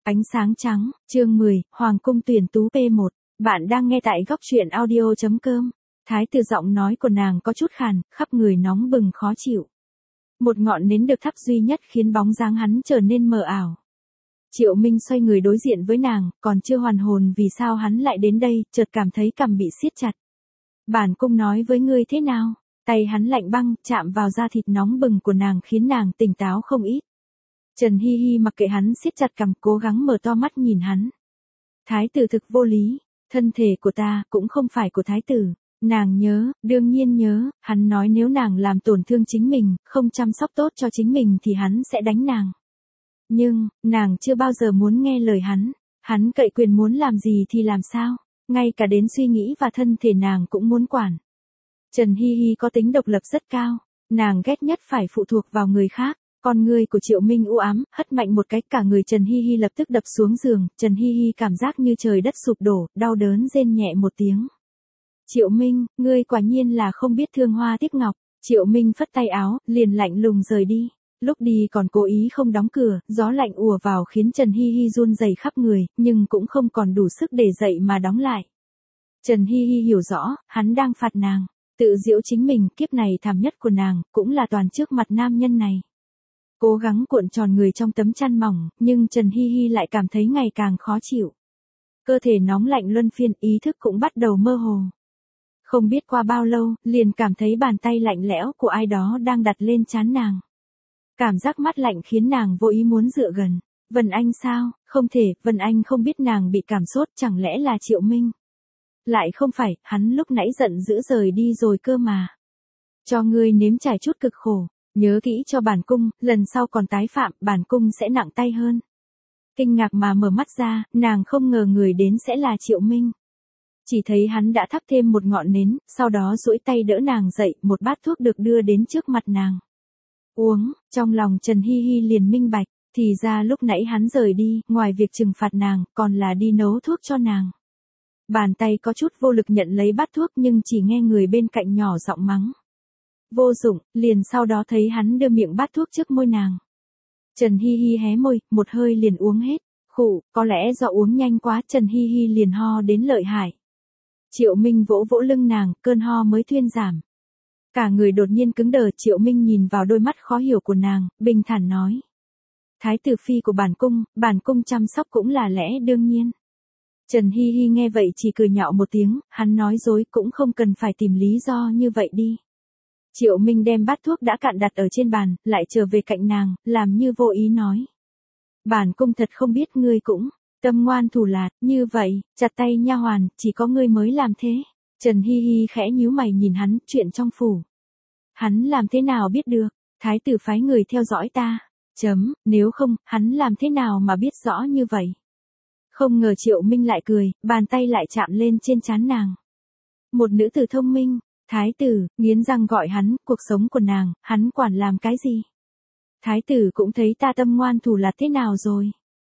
Ánh sáng trắng, chương 10, Hoàng cung tuyển tú P1. Bạn đang nghe tại góc truyện audio.com. Thái tử giọng nói của nàng có chút khàn, khắp người nóng bừng khó chịu. Một ngọn nến được thắp duy nhất khiến bóng dáng hắn trở nên mờ ảo. Triệu Minh xoay người đối diện với nàng, còn chưa hoàn hồn vì sao hắn lại đến đây, chợt cảm thấy cằm bị siết chặt. Bản cung nói với ngươi thế nào? Tay hắn lạnh băng, chạm vào da thịt nóng bừng của nàng khiến nàng tỉnh táo không ít. Trần Hi Hi mặc kệ hắn siết chặt cằm, cố gắng mở to mắt nhìn hắn. Thái tử thực vô lý, thân thể của ta cũng không phải của thái tử. Nàng nhớ, đương nhiên nhớ, hắn nói nếu nàng làm tổn thương chính mình, không chăm sóc tốt cho chính mình thì hắn sẽ đánh nàng. Nhưng, nàng chưa bao giờ muốn nghe lời hắn cậy quyền muốn làm gì thì làm sao, ngay cả đến suy nghĩ và thân thể nàng cũng muốn quản. Trần Hi Hi có tính độc lập rất cao, nàng ghét nhất phải phụ thuộc vào người khác. Con người của Triệu Minh u ám, hất mạnh một cái cả người Trần Hi Hi lập tức đập xuống giường, Trần Hi Hi cảm giác như trời đất sụp đổ, đau đớn rên nhẹ một tiếng. Triệu Minh, ngươi quả nhiên là không biết thương hoa tiếc ngọc. Triệu Minh phất tay áo, liền lạnh lùng rời đi. Lúc đi còn cố ý không đóng cửa, gió lạnh ùa vào khiến Trần Hi Hi run rẩy khắp người, nhưng cũng không còn đủ sức để dậy mà đóng lại. Trần Hi Hi hiểu rõ, hắn đang phạt nàng, tự giễu chính mình, kiếp này thảm nhất của nàng, cũng là toàn trước mặt nam nhân này. Cố gắng cuộn tròn người trong tấm chăn mỏng, nhưng Trần Hi Hi lại cảm thấy ngày càng khó chịu. Cơ thể nóng lạnh luân phiên, ý thức cũng bắt đầu mơ hồ. Không biết qua bao lâu, liền cảm thấy bàn tay lạnh lẽo của ai đó đang đặt lên trán nàng. Cảm giác mát lạnh khiến nàng vô ý muốn dựa gần. Vân Anh sao? Không thể, Vân Anh không biết nàng bị cảm sốt, chẳng lẽ là Triệu Minh? Lại không phải, hắn lúc nãy giận dữ rời đi rồi cơ mà. Cho ngươi nếm trải chút cực khổ. Nhớ kỹ cho bản cung, lần sau còn tái phạm, bản cung sẽ nặng tay hơn. Kinh ngạc mà mở mắt ra, nàng không ngờ người đến sẽ là Triệu Minh. Chỉ thấy hắn đã thắp thêm một ngọn nến, sau đó duỗi tay đỡ nàng dậy, một bát thuốc được đưa đến trước mặt nàng. Uống, trong lòng Trần Hi Hi liền minh bạch, thì ra lúc nãy hắn rời đi, ngoài việc trừng phạt nàng, còn là đi nấu thuốc cho nàng. Bàn tay có chút vô lực nhận lấy bát thuốc nhưng chỉ nghe người bên cạnh nhỏ giọng mắng. Vô dụng, liền sau đó thấy hắn đưa miệng bát thuốc trước môi nàng. Trần Hi Hi hé môi, một hơi liền uống hết. Khụ, có lẽ do uống nhanh quá Trần Hi Hi liền ho đến lợi hại. Triệu Minh vỗ vỗ lưng nàng, cơn ho mới thuyên giảm. Cả người đột nhiên cứng đờ, Triệu Minh nhìn vào đôi mắt khó hiểu của nàng, bình thản nói. Thái tử phi của bản cung chăm sóc cũng là lẽ đương nhiên. Trần Hi Hi nghe vậy chỉ cười nhạo một tiếng, hắn nói dối cũng không cần phải tìm lý do như vậy đi. Triệu Minh đem bát thuốc đã cạn đặt ở trên bàn, lại trở về cạnh nàng, làm như vô ý nói. Bản cung thật không biết ngươi cũng tâm ngoan thủ lạt, như vậy, chặt tay nha hoàn, chỉ có ngươi mới làm thế. Trần Hi Hi khẽ nhíu mày nhìn hắn, chuyện trong phủ. Hắn làm thế nào biết được, thái tử phái người theo dõi ta. Nếu không, hắn làm thế nào mà biết rõ như vậy. Không ngờ Triệu Minh lại cười, bàn tay lại chạm lên trên trán nàng. Một nữ tử thông minh. Thái tử, nghiến răng gọi hắn, cuộc sống của nàng, hắn quản làm cái gì? Thái tử cũng thấy ta tâm ngoan thủ lạt thế nào rồi?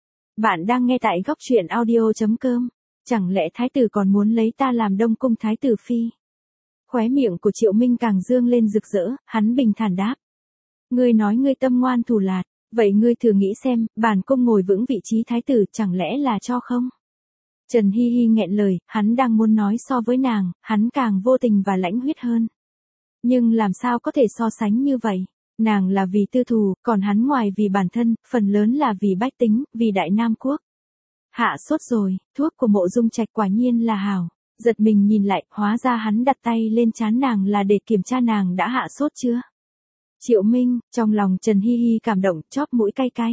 Bạn đang nghe tại góc truyện audio.com. Chẳng lẽ thái tử còn muốn lấy ta làm đông cung thái tử phi? Khóe miệng của Triệu Minh càng dương lên rực rỡ, hắn bình thản đáp. Ngươi nói ngươi tâm ngoan thủ lạt, vậy ngươi thử nghĩ xem, bản cung ngồi vững vị trí thái tử chẳng lẽ là cho không? Trần Hi Hi nghẹn lời, hắn đang muốn nói so với nàng, hắn càng vô tình và lãnh huyết hơn. Nhưng làm sao có thể so sánh như vậy? Nàng là vì tư thù, còn hắn ngoài vì bản thân, phần lớn là vì bách tính, vì Đại Nam Quốc. Hạ sốt rồi, thuốc của Mộ Dung Trạch quả nhiên là hảo. Giật mình nhìn lại, hóa ra hắn đặt tay lên trán nàng là để kiểm tra nàng đã hạ sốt chưa. Triệu Minh, trong lòng Trần Hi Hi cảm động, chóp mũi cay cay.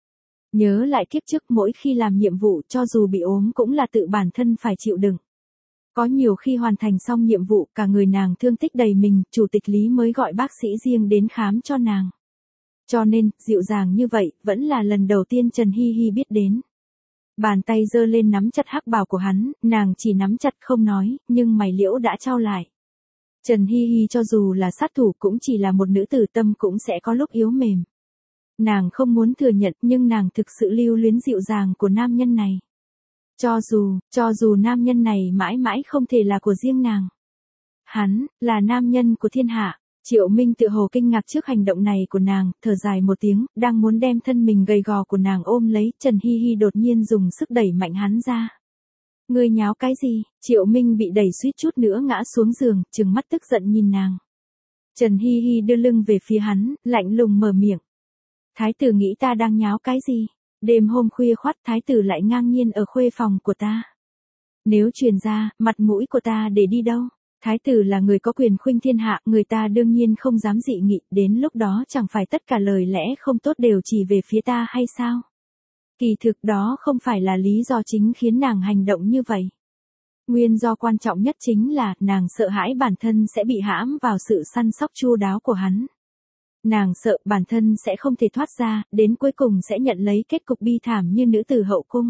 Nhớ lại kiếp trước mỗi khi làm nhiệm vụ cho dù bị ốm cũng là tự bản thân phải chịu đựng. Có nhiều khi hoàn thành xong nhiệm vụ cả người nàng thương tích đầy mình, chủ tịch Lý mới gọi bác sĩ riêng đến khám cho nàng. Cho nên, dịu dàng như vậy, vẫn là lần đầu tiên Trần Hi Hi biết đến. Bàn tay giơ lên nắm chặt hắc bào của hắn, nàng chỉ nắm chặt không nói, nhưng mày liễu đã chau lại. Trần Hi Hi cho dù là sát thủ cũng chỉ là một nữ tử, tâm cũng sẽ có lúc yếu mềm. Nàng không muốn thừa nhận nhưng nàng thực sự lưu luyến dịu dàng của nam nhân này. Cho dù nam nhân này mãi mãi không thể là của riêng nàng. Hắn, là nam nhân của thiên hạ. Triệu Minh tự hồ kinh ngạc trước hành động này của nàng, thở dài một tiếng, đang muốn đem thân mình gầy gò của nàng ôm lấy, Trần Hi Hi đột nhiên dùng sức đẩy mạnh hắn ra. Ngươi nháo cái gì? Triệu Minh bị đẩy suýt chút nữa ngã xuống giường, trừng mắt tức giận nhìn nàng. Trần Hi Hi đưa lưng về phía hắn, lạnh lùng mở miệng. Thái tử nghĩ ta đang nháo cái gì? Đêm hôm khuya khoắt thái tử lại ngang nhiên ở khuê phòng của ta. Nếu truyền ra, mặt mũi của ta để đi đâu? Thái tử là người có quyền khuynh thiên hạ, người ta đương nhiên không dám dị nghị, đến lúc đó chẳng phải tất cả lời lẽ không tốt đều chỉ về phía ta hay sao? Kỳ thực đó không phải là lý do chính khiến nàng hành động như vậy. Nguyên do quan trọng nhất chính là nàng sợ hãi bản thân sẽ bị hãm vào sự săn sóc chu đáo của hắn. Nàng sợ bản thân sẽ không thể thoát ra, đến cuối cùng sẽ nhận lấy kết cục bi thảm như nữ tử hậu cung.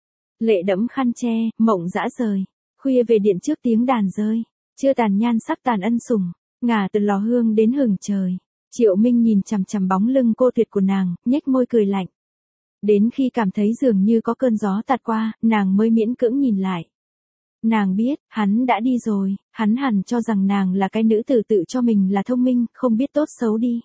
Lệ đẫm khăn che, mộng dã rời, khuya về điện trước tiếng đàn rơi, chưa tàn nhan sắc tàn ân sủng, ngả từ lò hương đến hừng trời. Triệu Minh nhìn chằm chằm bóng lưng cô tuyệt của nàng, nhếch môi cười lạnh. Đến khi cảm thấy dường như có cơn gió tạt qua, nàng mới miễn cưỡng nhìn lại. Nàng biết, hắn đã đi rồi, hắn hẳn cho rằng nàng là cái nữ tử tự cho mình là thông minh, không biết tốt xấu đi.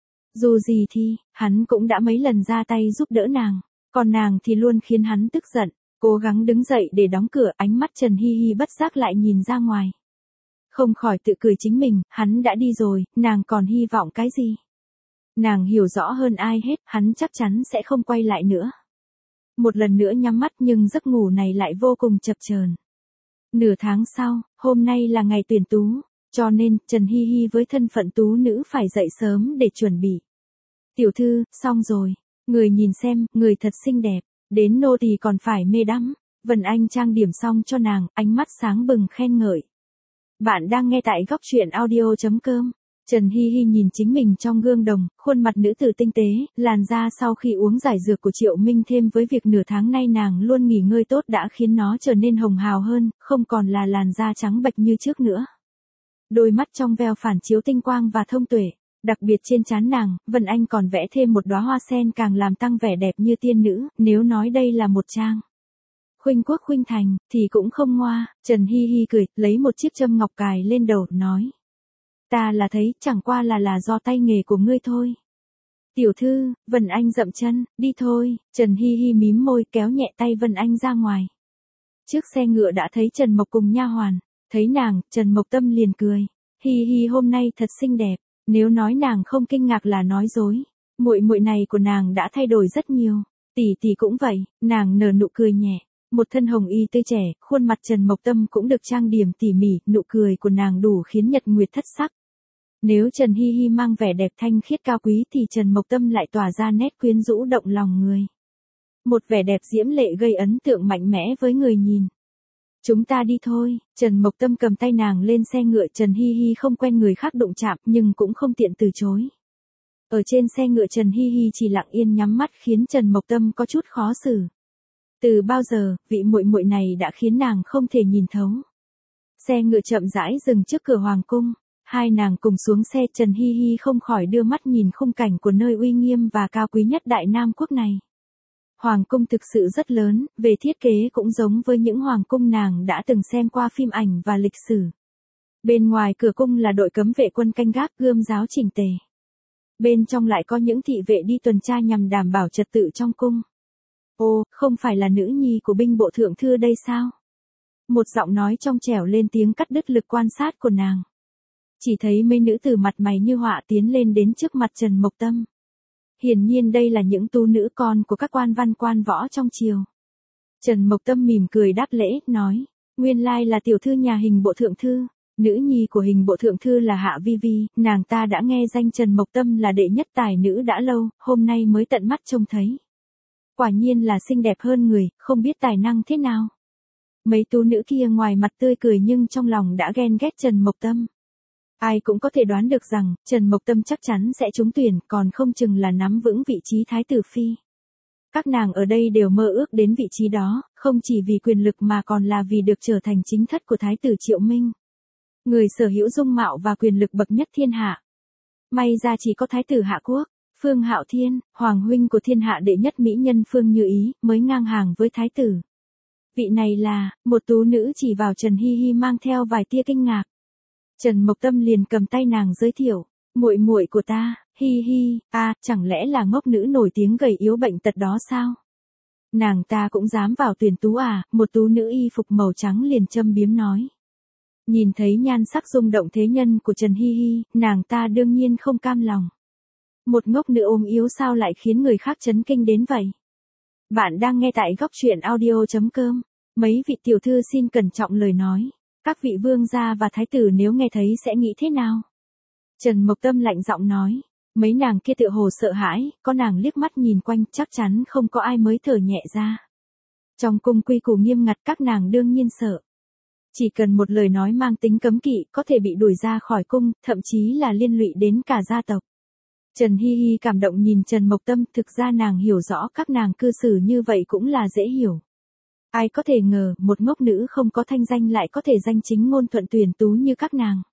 Dù gì thì, hắn cũng đã mấy lần ra tay giúp đỡ nàng, còn nàng thì luôn khiến hắn tức giận, cố gắng đứng dậy để đóng cửa, ánh mắt Trần Hi Hi bất giác lại nhìn ra ngoài. Không khỏi tự cười chính mình, hắn đã đi rồi, nàng còn hy vọng cái gì? Nàng hiểu rõ hơn ai hết, hắn chắc chắn sẽ không quay lại nữa. Một lần nữa nhắm mắt nhưng giấc ngủ này lại vô cùng chập chờn. Nửa tháng sau, hôm nay là ngày tuyển tú, cho nên Trần Hi Hi với thân phận tú nữ phải dậy sớm để chuẩn bị. Tiểu thư, xong rồi, người nhìn xem, người thật xinh đẹp, đến nô tỳ còn phải mê đắm. Vân Anh trang điểm xong cho nàng, ánh mắt sáng bừng khen ngợi. Bạn đang nghe tại góc truyện audio.com. Trần Hi Hi nhìn chính mình trong gương đồng, khuôn mặt nữ tử tinh tế, làn da sau khi uống giải dược của Triệu Minh thêm với việc nửa tháng nay nàng luôn nghỉ ngơi tốt đã khiến nó trở nên hồng hào hơn, không còn là làn da trắng bệch như trước nữa. Đôi mắt trong veo phản chiếu tinh quang và thông tuệ, đặc biệt trên trán nàng, Vân Anh còn vẽ thêm một đóa hoa sen càng làm tăng vẻ đẹp như tiên nữ, nếu nói đây là một trang khuynh quốc khuynh thành, thì cũng không ngoa. Trần Hi Hi cười, lấy một chiếc châm ngọc cài lên đầu, nói. Ta là thấy, chẳng qua là do tay nghề của ngươi thôi. Tiểu thư, Vân Anh dậm chân, đi thôi. Trần Hi Hi mím môi kéo nhẹ tay Vân Anh ra ngoài. Trước xe ngựa đã thấy Trần Mộc cùng nha hoàn, thấy nàng, Trần Mộc Tâm liền cười. Hi Hi hôm nay thật xinh đẹp, nếu nói nàng không kinh ngạc là nói dối. Muội muội này của nàng đã thay đổi rất nhiều, tỷ tỷ cũng vậy. Nàng nở nụ cười nhẹ. Một thân hồng y tươi trẻ, khuôn mặt Trần Mộc Tâm cũng được trang điểm tỉ mỉ, nụ cười của nàng đủ khiến Nhật Nguyệt thất sắc. Nếu Trần Hi Hi mang vẻ đẹp thanh khiết cao quý thì Trần Mộc Tâm lại tỏa ra nét quyến rũ động lòng người. Một vẻ đẹp diễm lệ gây ấn tượng mạnh mẽ với người nhìn. Chúng ta đi thôi. Trần Mộc Tâm cầm tay nàng lên xe ngựa. Trần Hi Hi không quen người khác đụng chạm nhưng cũng không tiện từ chối. Ở trên xe ngựa Trần Hi Hi chỉ lặng yên nhắm mắt khiến Trần Mộc Tâm có chút khó xử. Từ bao giờ, vị muội muội này đã khiến nàng không thể nhìn thấu. Xe ngựa chậm rãi dừng trước cửa hoàng cung. Hai nàng cùng xuống xe, Trần Hi Hi không khỏi đưa mắt nhìn khung cảnh của nơi uy nghiêm và cao quý nhất Đại Nam quốc này. Hoàng cung thực sự rất lớn, về thiết kế cũng giống với những hoàng cung nàng đã từng xem qua phim ảnh và lịch sử. Bên ngoài cửa cung là đội cấm vệ quân canh gác gươm giáo chỉnh tề. Bên trong lại có những thị vệ đi tuần tra nhằm đảm bảo trật tự trong cung. Ô, không phải là nữ nhi của binh bộ thượng thư đây sao? Một giọng nói trong trẻo lên tiếng cắt đứt lực quan sát của nàng. Chỉ thấy mấy nữ tử mặt mày như họa tiến lên đến trước mặt Trần Mộc Tâm. Hiển nhiên đây là những tú nữ con của các quan văn quan võ trong triều. Trần Mộc Tâm mỉm cười đáp lễ, nói, nguyên lai là tiểu thư nhà Hình bộ thượng thư, nữ nhi của Hình bộ thượng thư là Hạ Vi Vi, nàng ta đã nghe danh Trần Mộc Tâm là đệ nhất tài nữ đã lâu, hôm nay mới tận mắt trông thấy. Quả nhiên là xinh đẹp hơn người, không biết tài năng thế nào. Mấy tú nữ kia ngoài mặt tươi cười nhưng trong lòng đã ghen ghét Trần Mộc Tâm. Ai cũng có thể đoán được rằng, Trần Mộc Tâm chắc chắn sẽ trúng tuyển, còn không chừng là nắm vững vị trí thái tử phi. Các nàng ở đây đều mơ ước đến vị trí đó, không chỉ vì quyền lực mà còn là vì được trở thành chính thất của thái tử Triệu Minh. Người sở hữu dung mạo và quyền lực bậc nhất thiên hạ. May ra chỉ có thái tử Hạ Quốc, Phương Hạo Thiên, hoàng huynh của thiên hạ đệ nhất mỹ nhân Phương Như Ý, mới ngang hàng với thái tử. Vị này là, một tú nữ chỉ vào Trần Hi Hi mang theo vài tia kinh ngạc. Trần Mộc Tâm liền cầm tay nàng giới thiệu, Muội muội của ta, hi hi, chẳng lẽ là ngốc nữ nổi tiếng gầy yếu bệnh tật đó sao? Nàng ta cũng dám vào tuyển tú à? Một tú nữ y phục màu trắng liền châm biếm nói. Nhìn thấy nhan sắc rung động thế nhân của Trần Hi Hi, nàng ta đương nhiên không cam lòng. Một ngốc nữ ốm yếu sao lại khiến người khác chấn kinh đến vậy? Bạn đang nghe tại góc truyện audio.com. Mấy vị tiểu thư xin cẩn trọng lời nói. Các vị vương gia và thái tử nếu nghe thấy sẽ nghĩ thế nào? Trần Mộc Tâm lạnh giọng nói. Mấy nàng kia tựa hồ sợ hãi, có nàng liếc mắt nhìn quanh chắc chắn không có ai mới thở nhẹ ra. Trong cung quy củ nghiêm ngặt các nàng đương nhiên sợ. Chỉ cần một lời nói mang tính cấm kỵ có thể bị đuổi ra khỏi cung, thậm chí là liên lụy đến cả gia tộc. Trần Hi Hi cảm động nhìn Trần Mộc Tâm, thực ra nàng hiểu rõ các nàng cư xử như vậy cũng là dễ hiểu. Ai có thể ngờ một ngốc nữ không có thanh danh lại có thể danh chính ngôn thuận tuyển tú như các nàng.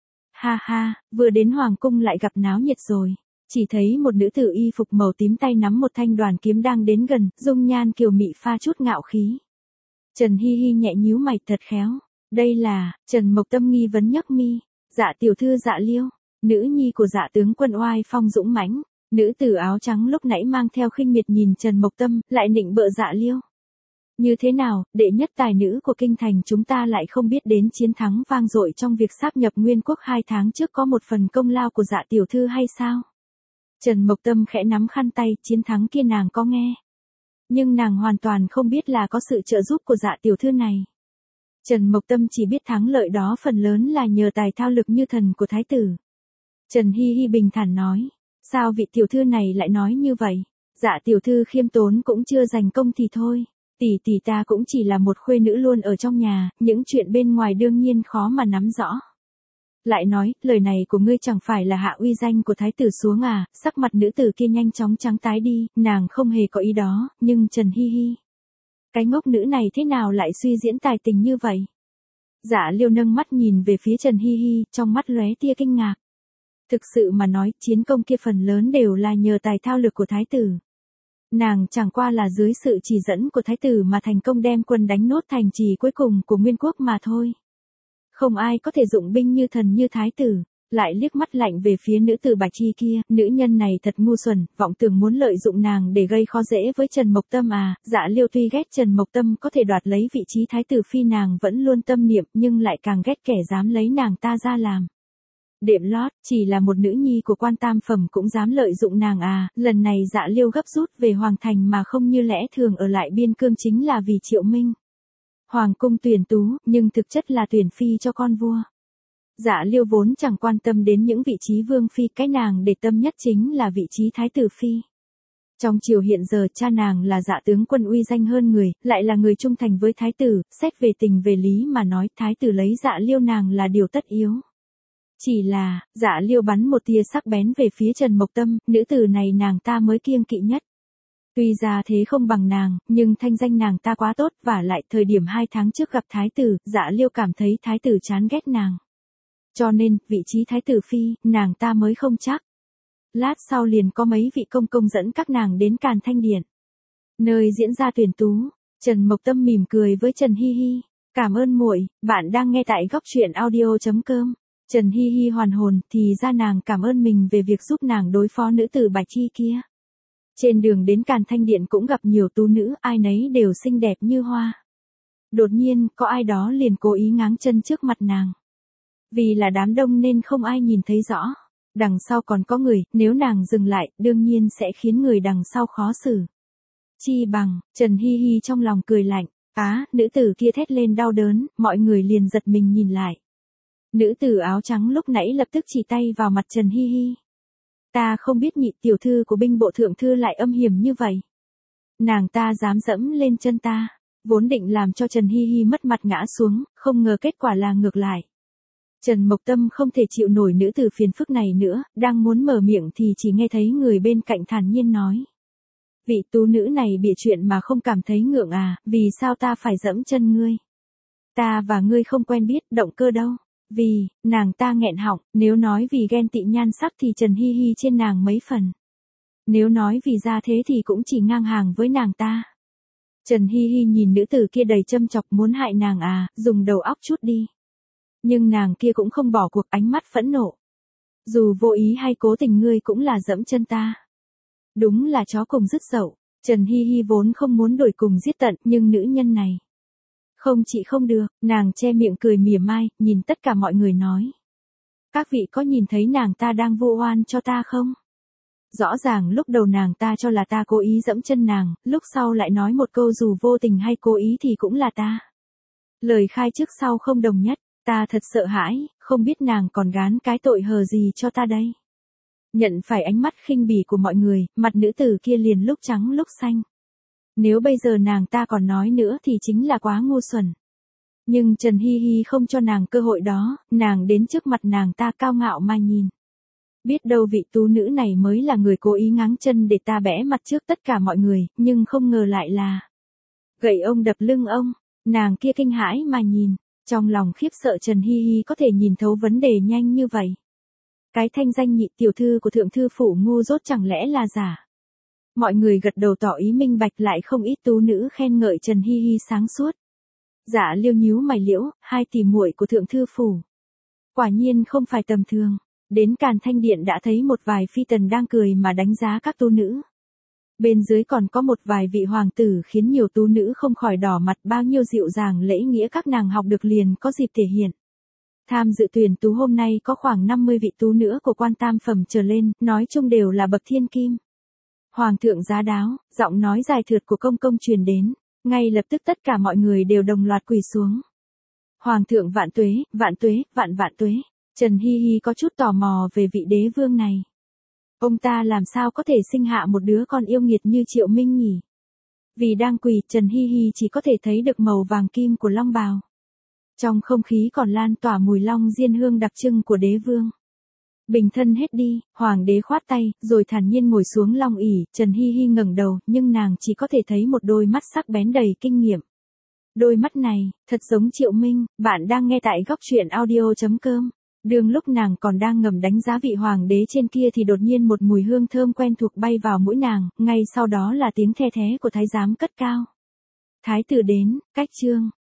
Ha ha, vừa đến hoàng cung lại gặp náo nhiệt rồi. Chỉ thấy một nữ tử y phục màu tím tay nắm một thanh đoàn kiếm đang đến gần, dung nhan kiều mị pha chút ngạo khí. Trần Hi Hi nhẹ nhíu mày thật khéo. Đây là, Trần Mộc Tâm nghi vấn nhấc mi. Dạ tiểu thư Dạ Liêu, nữ nhi của Dạ tướng quân oai phong dũng mãnh. Nữ tử áo trắng lúc nãy mang theo khinh miệt nhìn Trần Mộc Tâm, lại nịnh bợ Dạ Liêu. Như thế nào, đệ nhất tài nữ của kinh thành chúng ta lại không biết đến chiến thắng vang dội trong việc sáp nhập Nguyên Quốc 2 tháng trước có một phần công lao của Dạ tiểu thư hay sao? Trần Mộc Tâm khẽ nắm khăn tay, chiến thắng kia nàng có nghe. Nhưng nàng hoàn toàn không biết là có sự trợ giúp của Dạ tiểu thư này. Trần Mộc Tâm chỉ biết thắng lợi đó phần lớn là nhờ tài thao lực như thần của thái tử. Trần Hi Hi bình thản nói, sao vị tiểu thư này lại nói như vậy? Dạ tiểu thư khiêm tốn cũng chưa giành công thì thôi. Tỷ ta cũng chỉ là một khuê nữ luôn ở trong nhà, những chuyện bên ngoài đương nhiên khó mà nắm rõ. Lại nói, lời này của ngươi chẳng phải là hạ uy danh của thái tử xuống à? Sắc mặt nữ tử kia nhanh chóng trắng tái đi, nàng không hề có ý đó, nhưng Trần Hi Hi. Cái ngốc nữ này thế nào lại suy diễn tài tình như vậy? Dạ Liêu nâng mắt nhìn về phía Trần Hi Hi, trong mắt lóe tia kinh ngạc. Thực sự mà nói, chiến công kia phần lớn đều là nhờ tài thao lực của thái tử. Nàng chẳng qua là dưới sự chỉ dẫn của thái tử mà thành công đem quân đánh nốt thành trì cuối cùng của Nguyên Quốc mà thôi. Không ai có thể dụng binh như thần như thái tử. Lại liếc mắt lạnh về phía nữ tử Bạch Chi kia, nữ nhân này thật ngu xuẩn, vọng tưởng muốn lợi dụng nàng để gây khó dễ với Trần Mộc Tâm à? Dạ Liêu tuy ghét Trần Mộc Tâm có thể đoạt lấy vị trí thái tử phi nàng vẫn luôn tâm niệm nhưng lại càng ghét kẻ dám lấy nàng ta ra làm. Đệm lót, chỉ là một nữ nhi của quan tam phẩm cũng dám lợi dụng nàng à? Lần này Dạ Liêu gấp rút về Hoàng Thành mà không như lẽ thường ở lại biên cương chính là vì Triệu Minh. Hoàng cung tuyển tú, nhưng thực chất là tuyển phi cho con vua. Dạ Liêu vốn chẳng quan tâm đến những vị trí vương phi, cái nàng để tâm nhất chính là vị trí thái tử phi. Trong triều hiện giờ cha nàng là Dạ tướng quân uy danh hơn người, lại là người trung thành với thái tử, xét về tình về lý mà nói thái tử lấy Dạ Liêu nàng là điều tất yếu. Chỉ là, Dạ Liêu bắn một tia sắc bén về phía Trần Mộc Tâm, nữ tử này nàng ta mới kiêng kỵ nhất. Tuy ra thế không bằng nàng, nhưng thanh danh nàng ta quá tốt, và lại thời điểm 2 tháng trước gặp thái tử, Dạ Liêu cảm thấy thái tử chán ghét nàng. Cho nên, vị trí thái tử phi, nàng ta mới không chắc. Lát sau liền có mấy vị công công dẫn các nàng đến Càn Thanh Điện. Nơi diễn ra tuyển tú, Trần Mộc Tâm mỉm cười với Trần Hi Hi. Cảm ơn muội, bạn đang nghe tại góc truyện audio.com. Trần Hi Hi hoàn hồn, thì ra nàng cảm ơn mình về việc giúp nàng đối phó nữ tử Bạch Chi kia. Trên đường đến Càn Thanh Điện cũng gặp nhiều tú nữ, ai nấy đều xinh đẹp như hoa. Đột nhiên, có ai đó liền cố ý ngáng chân trước mặt nàng. Vì là đám đông nên không ai nhìn thấy rõ. Đằng sau còn có người, nếu nàng dừng lại, đương nhiên sẽ khiến người đằng sau khó xử. Chi bằng, Trần Hi Hi trong lòng cười lạnh. Nữ tử kia thét lên đau đớn, mọi người liền giật mình nhìn lại. Nữ tử áo trắng lúc nãy lập tức chỉ tay vào mặt Trần Hi Hi. Ta không biết nhị tiểu thư của binh bộ thượng thư lại âm hiểm như vậy. Nàng ta dám dẫm lên chân ta, vốn định làm cho Trần Hi Hi mất mặt ngã xuống, không ngờ kết quả là ngược lại. Trần Mộc Tâm không thể chịu nổi nữ tử phiền phức này nữa, đang muốn mở miệng thì chỉ nghe thấy người bên cạnh thản nhiên nói. Vị tú nữ này bịa chuyện mà không cảm thấy ngượng à, vì sao ta phải dẫm chân ngươi? Ta và ngươi không quen biết, động cơ đâu. Vì, nàng ta nghẹn họng, nếu nói vì ghen tị nhan sắc thì Trần Hi Hi trên nàng mấy phần. Nếu nói vì ra thế thì cũng chỉ ngang hàng với nàng ta. Trần Hi Hi nhìn nữ tử kia đầy châm chọc muốn hại nàng à, dùng đầu óc chút đi. Nhưng nàng kia cũng không bỏ cuộc, ánh mắt phẫn nộ. Dù vô ý hay cố tình ngươi cũng là dẫm chân ta. Đúng là chó cùng rứt dậu. Trần Hi Hi vốn không muốn đuổi cùng giết tận, nhưng nữ nhân này. Không chị không được, nàng che miệng cười mỉa mai, nhìn tất cả mọi người nói. Các vị có nhìn thấy nàng ta đang vu oan cho ta không? Rõ ràng lúc đầu nàng ta cho là ta cố ý dẫm chân nàng, lúc sau lại nói một câu dù vô tình hay cố ý thì cũng là ta. Lời khai trước sau không đồng nhất, ta thật sợ hãi, không biết nàng còn gán cái tội hờ gì cho ta đây. Nhận phải ánh mắt khinh bỉ của mọi người, mặt nữ tử kia liền lúc trắng lúc xanh. Nếu bây giờ nàng ta còn nói nữa thì chính là quá ngu xuẩn. Nhưng Trần Hi Hi không cho nàng cơ hội đó, nàng đến trước mặt nàng ta cao ngạo mà nhìn. Biết đâu vị tú nữ này mới là người cố ý ngáng chân để ta bẽ mặt trước tất cả mọi người, nhưng không ngờ lại là gậy ông đập lưng ông. Nàng kia kinh hãi mà nhìn, trong lòng khiếp sợ Trần Hi Hi có thể nhìn thấu vấn đề nhanh như vậy. Cái thanh danh nhị tiểu thư của thượng thư phủ ngu dốt chẳng lẽ là giả. Mọi người gật đầu tỏ ý minh bạch, lại không ít tú nữ khen ngợi Trần Hi Hi sáng suốt. Dạ Liêu nhíu mày liễu, hai tỷ muội của thượng thư phủ. Quả nhiên không phải tầm thường. Đến Càn Thanh Điện đã thấy một vài phi tần đang cười mà đánh giá các tú nữ. Bên dưới còn có một vài vị hoàng tử khiến nhiều tú nữ không khỏi đỏ mặt, bao nhiêu dịu dàng lễ nghĩa các nàng học được liền có dịp thể hiện. Tham dự tuyển tú hôm nay có khoảng 50 vị tú nữ của quan tam phẩm trở lên, nói chung đều là bậc thiên kim. Hoàng thượng giá đáo, giọng nói dài thượt của công công truyền đến, ngay lập tức tất cả mọi người đều đồng loạt quỳ xuống. Hoàng thượng vạn tuế, vạn tuế, vạn vạn tuế. Trần Hi Hi có chút tò mò về vị đế vương này. Ông ta làm sao có thể sinh hạ một đứa con yêu nghiệt như Triệu Minh nhỉ? Vì đang quỳ, Trần Hi Hi chỉ có thể thấy được màu vàng kim của long bào. Trong không khí còn lan tỏa mùi long diên hương đặc trưng của đế vương. Bình thân hết đi, hoàng đế khoát tay, rồi thản nhiên ngồi xuống long ỷ. Trần Hi Hi ngẩng đầu, nhưng nàng chỉ có thể thấy một đôi mắt sắc bén đầy kinh nghiệm. Đôi mắt này, thật giống Triệu Minh. Bạn đang nghe tại góc truyện audio.com. Đường lúc nàng còn đang ngầm đánh giá vị hoàng đế trên kia thì đột nhiên một mùi hương thơm quen thuộc bay vào mũi nàng, ngay sau đó là tiếng the thé của thái giám cất cao. Thái tử đến, cách chương.